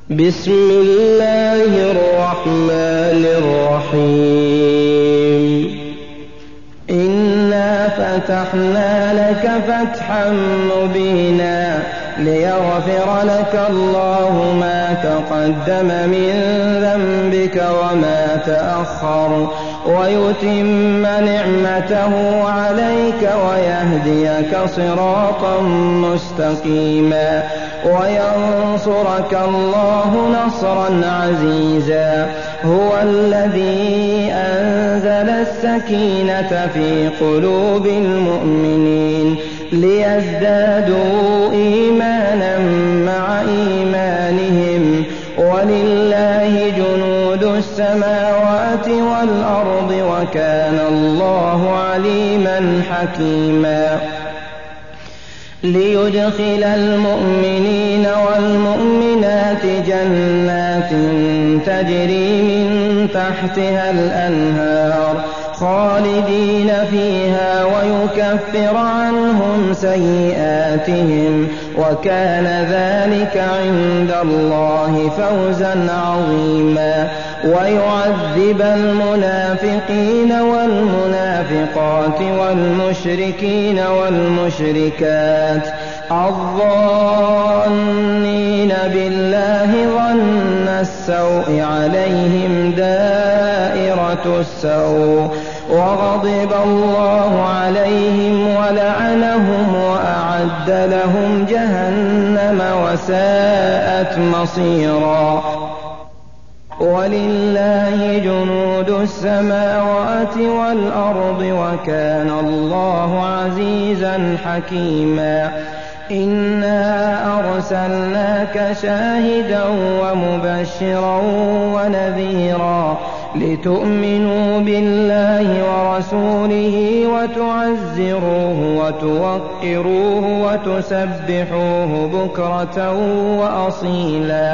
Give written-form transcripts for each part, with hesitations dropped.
بسم الله الرحمن الرحيم إنا فتحنا لك فتحا مبينا ليغفر لك الله ما تقدم من ذنبك وما تأخر ويتم نعمته عليك ويهديك صراطا مستقيما وينصرك الله نصرا عزيزا هو الذي أنزل السكينة في قلوب المؤمنين ليزدادوا إيمانا مع إيمانهم ولله جنود السماوات والأرض وكان الله عليما حكيما ليدخل المؤمنين والمؤمنات جنات تجري من تحتها الأنهار خالدين فيها ويكفر عنهم سيئاتهم وكان ذلك عند الله فوزا عظيما ويعذب المنافقين والمنافقات والمشركين والمشركات الظانين بالله ظن السوء عليهم دائرة السوء وغضب الله عليهم ولعنهم وأعد لهم جهنم وساءت مصيرا ولله جنود السماوات والأرض وكان الله عزيزا حكيما إنا أرسلناك شاهدا ومبشرا ونذيرا لتؤمنوا بالله ورسوله وتعزروه وتوقروه وتسبحوه بكرة وأصيلا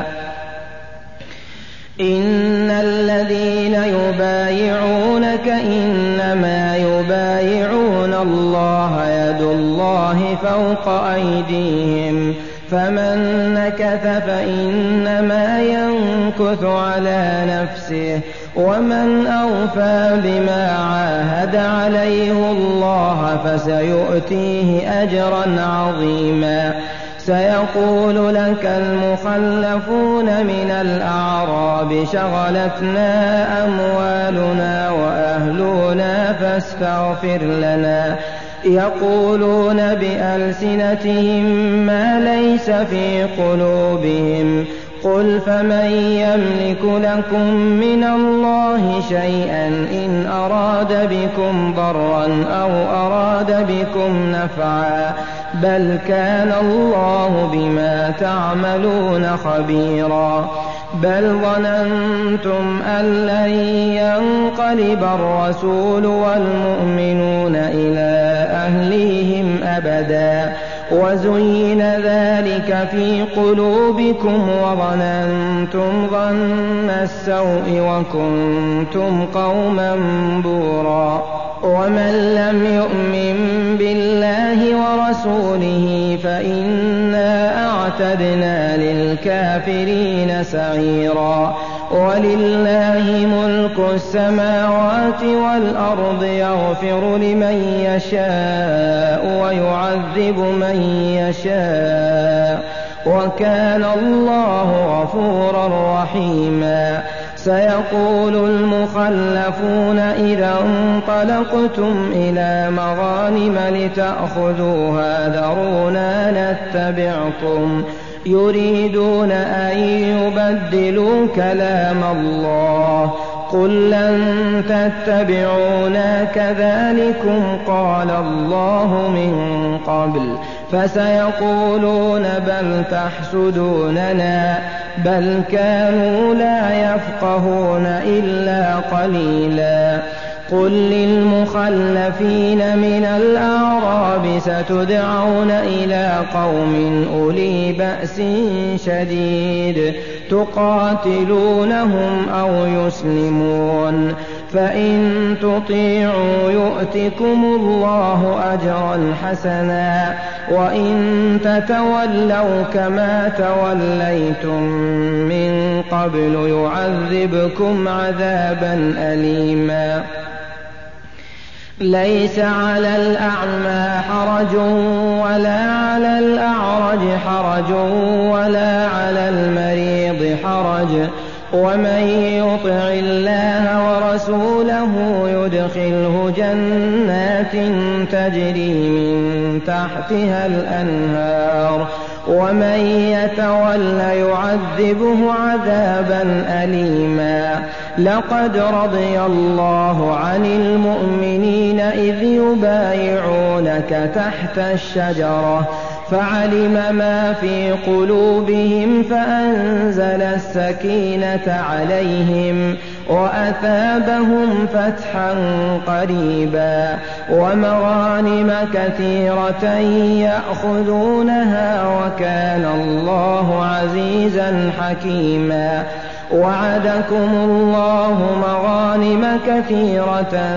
إن الذين يبايعونك إنما يبايعون الله يد الله فوق أيديهم فمن نكث فإنما ينكث على نفسه ومن أوفى بما عاهد عليه الله فسيؤتيه أجرا عظيما سيقول لك المخلفون من الأعراب شغلتنا أموالنا وأهلنا فاستغفر لنا يقولون بألسنتهم ما ليس في قلوبهم قل فمن يملك لكم من الله شيئا إن أراد بكم ضرا أو أراد بكم نفعا بل كان الله بما تعملون خبيرا بل ظننتم أن لن ينقلب الرسول والمؤمنون إلى أهليهم أبدا وزين ذلك في قلوبكم وظننتم ظن السوء وكنتم قوما بورا ومن لم يؤمن بالله ورسوله فإنا أعتدنا للكافرين سعيرا ولله ملك السماوات والأرض يغفر لمن يشاء ويعذب من يشاء وكان الله غفورا رحيما سيقول المخلفون إذا انطلقتم إلى مغانم لتأخذوها ذرونا نتبعكم يريدون أن يبدلوا كلام الله قل لن تتبعونا كذلكم قال الله من قبل فسيقولون بل تحسدوننا بل كانوا لا يفقهون إلا قليلا قل للمخلفين من الأعراب ستدعون إلى قوم أولي بأس شديد تقاتلونهم أو يسلمون فإن تطيعوا يؤتكم الله أجرا حسنا وإن تتولوا كما توليتم من قبل يعذبكم عذابا أليما ليس على الأعمى حرج ولا على الأعرج حرج ولا على المريض حرج ومن يطع الله ورسوله يدخله جنات تجري من تحتها الأنهار ومن يتول يعذبه عذابا أليما لقد رضي الله عن المؤمنين إذ يبايعونك تحت الشجرة فعلم ما في قلوبهم فأنزل السكينة عليهم وأثابهم فتحا قريبا ومغانم كثيرة يأخذونها وكان الله عزيزا حكيما وعدكم الله مغانم كثيرة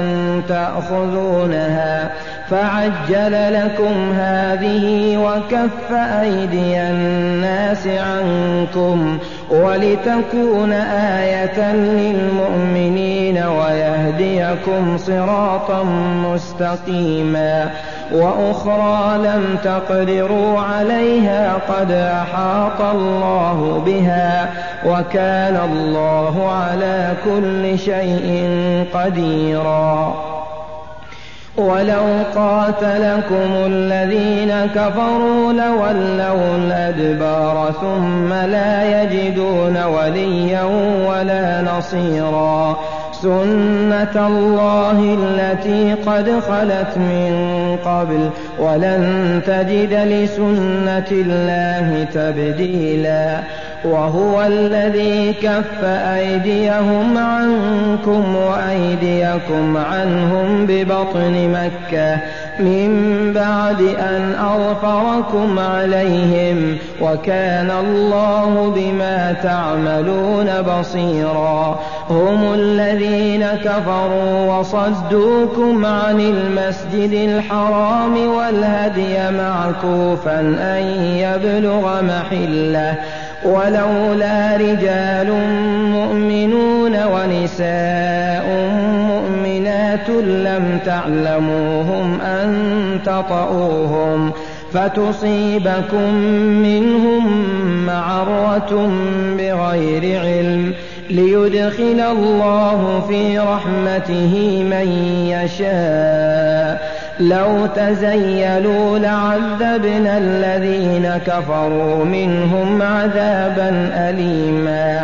تأخذونها فعجل لكم هذه وكف أيدي الناس عنكم ولتكون آية للمؤمنين ويهديكم صراطا مستقيما وأخرى لم تقدروا عليها قد أحاط الله بها وكان الله على كل شيء قديرا ولو قاتلكم الذين كفروا لولوا الأدبار ثم لا يجدون وليا ولا نصيرا سنة الله التي قد خلت من قبل ولن تجد لسنة الله تبديلا وهو الذي كف أيديهم عنكم وأيديكم عنهم ببطن مكة من بعد أن أظفركم عليهم وكان الله بما تعملون بصيرا هم الذين كفروا وصدوكم عن المسجد الحرام والهدي معكوفا أن يبلغ محله ولولا رجال مؤمنون ونساء مؤمنات لم تعلموهم أن تطؤوهم فتصيبكم منهم معرة بغير علم ليدخل الله في رحمته من يشاء لو تزيلوا لعذبنا الذين كفروا منهم عذابا أليما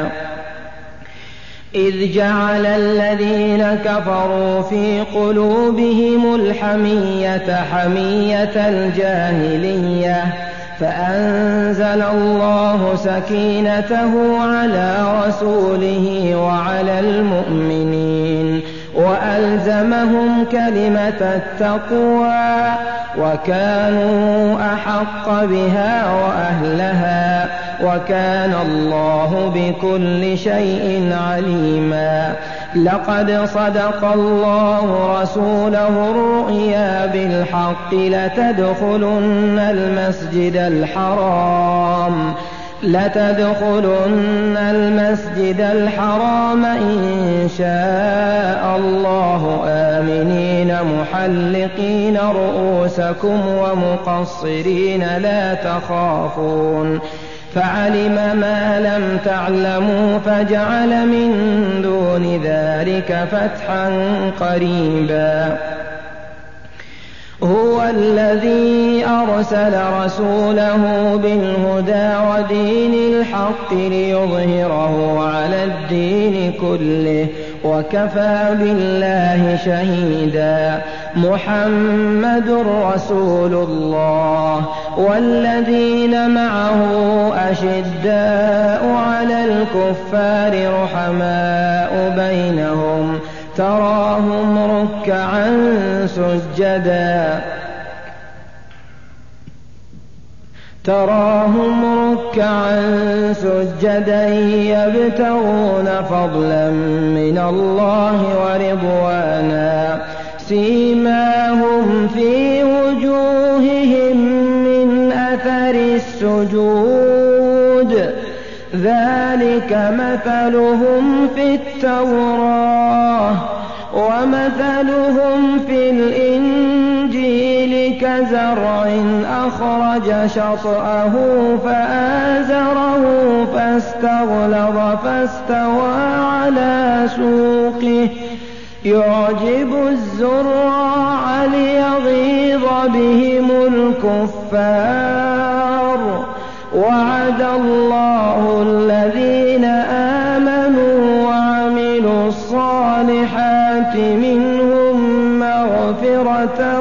إذ جعل الذين كفروا في قلوبهم الحمية حمية الجاهلية فأنزل الله سكينته على رسوله وعلى المؤمنين وألزمهم كلمة التقوى وكانوا أحق بها وأهلها وكان الله بكل شيء عليما لقد صدق الله رسوله الرؤيا بالحق لتدخلن المسجد الحرام إن شاء الله آمنين محلقين رؤوسكم ومقصرين لا تخافون فعلم ما لم تعلموا فجعل من دون ذلك فتحا قريبا هو الذي أرسل رسوله بالهدى ودين الحق ليظهره على الدين كله وكفى بالله شهيدا محمد رسول الله والذين معه أشداء على الكفار رحماء بينهم تراهم ركعا سجدا يبتغون فضلا من الله ورضوانا سيماهم في وجوههم من أثر السجود ذلك مثلهم في التوراة ومثلهم في الإنجيل كزرع أخرج شطأه فآزره فاستغلظ فاستوى على سوقه يعجب الزراع ليغيظ بهم الكفار وعد الله الذين آمنوا وعملوا الصالحات منهم مغفرة